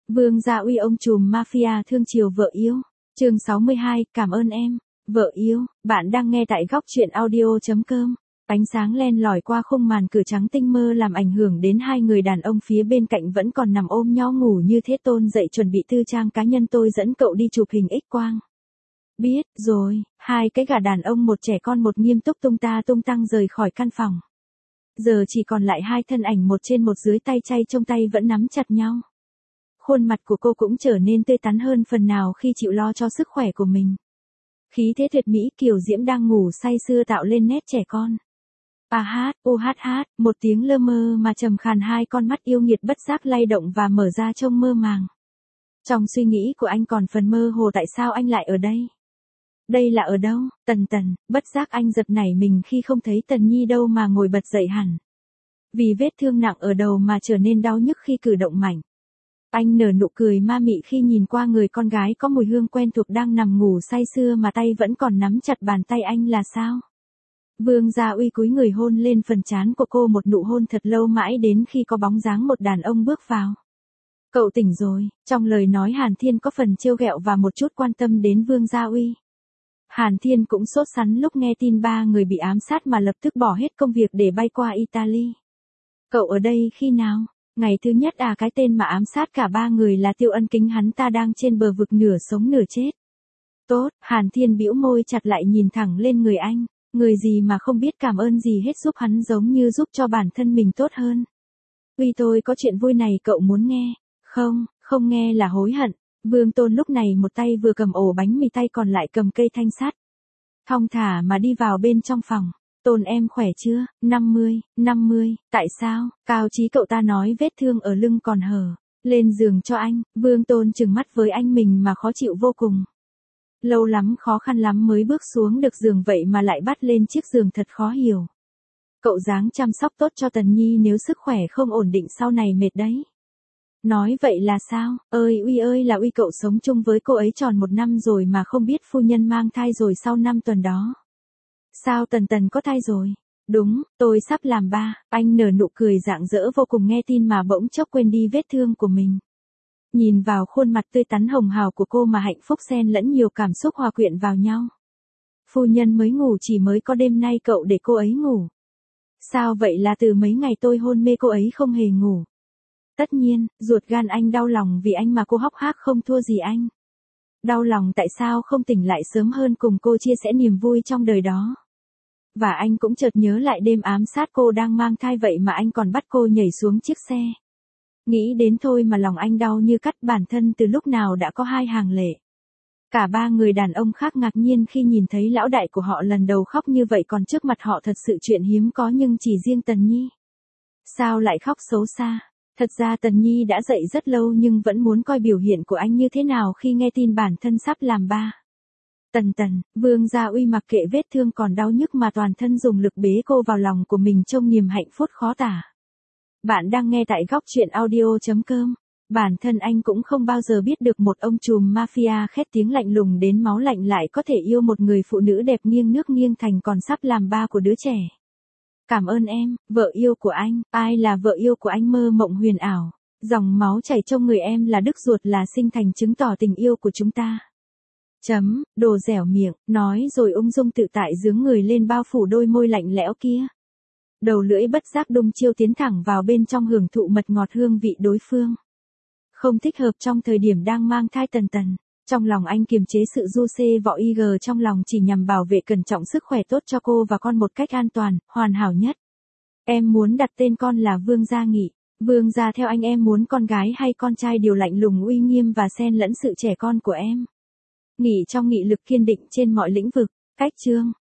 Vương Gia Uy ông trùm mafia thương chiều vợ yêu. Chương 62, cảm ơn em. Vợ yêu, bạn đang nghe tại góc truyện audio.com. Ánh sáng len lỏi qua khung màn cửa trắng tinh mơ làm ảnh hưởng đến hai người đàn ông phía bên cạnh vẫn còn nằm ôm nhau ngủ như thế. Tôn dậy chuẩn bị tư trang cá nhân, tôi dẫn cậu đi chụp hình X-quang. Biết rồi, hai cái gà đàn ông một trẻ con một nghiêm túc tung ta tung tăng rời khỏi căn phòng. Giờ chỉ còn lại hai thân ảnh một trên một dưới, tay chay trong tay vẫn nắm chặt nhau. Khuôn mặt của cô cũng trở nên tươi tắn hơn phần nào khi chịu lo cho sức khỏe của mình. Khí thế tuyệt mỹ kiều diễm đang ngủ say sưa tạo lên nét trẻ con. Một tiếng lơ mơ mà trầm khàn, hai con mắt yêu nghiệt bất giác lay động và mở ra trông mơ màng. Trong suy nghĩ của anh còn phần mơ hồ, tại sao anh lại ở đây? Đây là ở đâu? Tần, bất giác anh giật nảy mình khi không thấy Tần Nhi đâu mà ngồi bật dậy hẳn. Vì vết thương nặng ở đầu mà trở nên đau nhức khi cử động mạnh. Anh nở nụ cười ma mị khi nhìn qua người con gái có mùi hương quen thuộc đang nằm ngủ say sưa mà tay vẫn còn nắm chặt bàn tay anh. Là sao? Vương Gia Uy cúi người hôn lên phần trán của cô, một nụ hôn thật lâu mãi đến khi có bóng dáng một đàn ông bước vào. Cậu tỉnh rồi, trong lời nói Hàn Thiên có phần trêu ghẹo và một chút quan tâm đến Vương Gia Uy. Hàn Thiên cũng sốt sắng lúc nghe tin ba người bị ám sát mà lập tức bỏ hết công việc để bay qua Italy. Cậu ở đây khi nào? Ngày thứ nhất à? Cái tên mà ám sát cả ba người là Tiêu Ân Kính, hắn ta đang trên bờ vực nửa sống nửa chết. Tốt, Hàn Thiên bĩu môi chặt lại nhìn thẳng lên người anh. Người gì mà không biết cảm ơn gì hết, giúp hắn giống như giúp cho bản thân mình tốt hơn. Uy, tôi có chuyện vui này cậu muốn nghe. Không nghe là hối hận. Vương Tôn lúc này một tay vừa cầm ổ bánh mì, tay còn lại cầm cây thanh sắt. Thong thả mà đi vào bên trong phòng. Tôn em khỏe chưa? 50, tại sao? Cao Chí cậu ta nói vết thương ở lưng còn hở. Lên giường cho anh. Vương Tôn trừng mắt với anh mình mà khó chịu vô cùng. Lâu lắm, khó khăn lắm mới bước xuống được giường vậy mà lại bắt lên chiếc giường, thật khó hiểu. Cậu dáng chăm sóc tốt cho Tần Nhi, nếu sức khỏe không ổn định sau này mệt đấy. Nói vậy là sao? Uy ơi là Uy, cậu sống chung với cô ấy tròn 1 năm rồi mà không biết phu nhân mang thai rồi sau 5 tuần đó. Sao Tần có thai rồi? Đúng, tôi sắp làm ba. Anh nở nụ cười rạng rỡ vô cùng nghe tin mà bỗng chốc quên đi vết thương của mình. Nhìn vào khuôn mặt tươi tắn hồng hào của cô mà hạnh phúc xen lẫn nhiều cảm xúc hòa quyện vào nhau. Phu nhân mới ngủ, chỉ mới có đêm nay cậu để cô ấy ngủ. Sao vậy? Là từ mấy ngày tôi hôn mê cô ấy không hề ngủ. Tất nhiên, ruột gan anh đau lòng vì anh mà cô hốc hác không thua gì anh. Đau lòng tại sao không tỉnh lại sớm hơn cùng cô chia sẻ niềm vui trong đời đó. Và anh cũng chợt nhớ lại đêm ám sát cô đang mang thai vậy mà anh còn bắt cô nhảy xuống chiếc xe. Nghĩ đến thôi mà lòng anh đau như cắt, bản thân từ lúc nào đã có 2 hàng lệ. Cả ba người đàn ông khác ngạc nhiên khi nhìn thấy lão đại của họ lần đầu khóc như vậy, còn trước mặt họ thật sự chuyện hiếm có, nhưng chỉ riêng Tần Nhi. Sao lại khóc xấu xa? Thật ra Tần Nhi đã dậy rất lâu nhưng vẫn muốn coi biểu hiện của anh như thế nào khi nghe tin bản thân sắp làm ba. Tần, Vương Gia Uy mặc kệ vết thương còn đau nhức mà toàn thân dùng lực bế cô vào lòng của mình, trông niềm hạnh phúc khó tả. Bạn đang nghe tại góc truyện audio.com. Bản thân anh cũng không bao giờ biết được một ông trùm mafia khét tiếng lạnh lùng đến máu lạnh lại có thể yêu một người phụ nữ đẹp nghiêng nước nghiêng thành, còn sắp làm ba của đứa trẻ. Cảm ơn em, vợ yêu của anh. Ai là vợ yêu của anh? Mơ mộng huyền ảo. Dòng máu chảy trong người em là đức ruột, là sinh thành chứng tỏ tình yêu của chúng ta. Đồ dẻo miệng, nói rồi ung dung tự tại dướng người lên bao phủ đôi môi lạnh lẽo kia. Đầu lưỡi bất giác đung chiêu tiến thẳng vào bên trong, hưởng thụ mật ngọt hương vị đối phương. Không thích hợp trong thời điểm đang mang thai. Tần. Trong lòng anh kiềm chế sự du xê vọ IG trong lòng, chỉ nhằm bảo vệ cẩn trọng sức khỏe tốt cho cô và con một cách an toàn, hoàn hảo nhất. Em muốn đặt tên con là Vương Gia Nghị. Vương Gia theo anh em muốn con gái hay con trai? Điều lạnh lùng uy nghiêm và xen lẫn sự trẻ con của em. Nghị trong nghị lực kiên định trên mọi lĩnh vực. Cách chương.